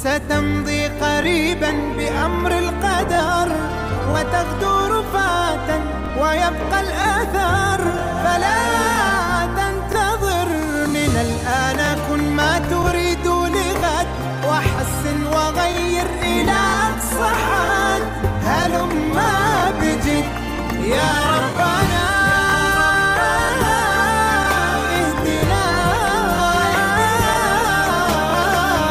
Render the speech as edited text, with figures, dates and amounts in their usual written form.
ستمضي قريبا بأمر القدر، وتغدو رفاة ويبقى الأثر. فلا تنتظر، من الآن كن ما تريد لغد، وحسن وغير إلى أقصى حد. هلما بجد يا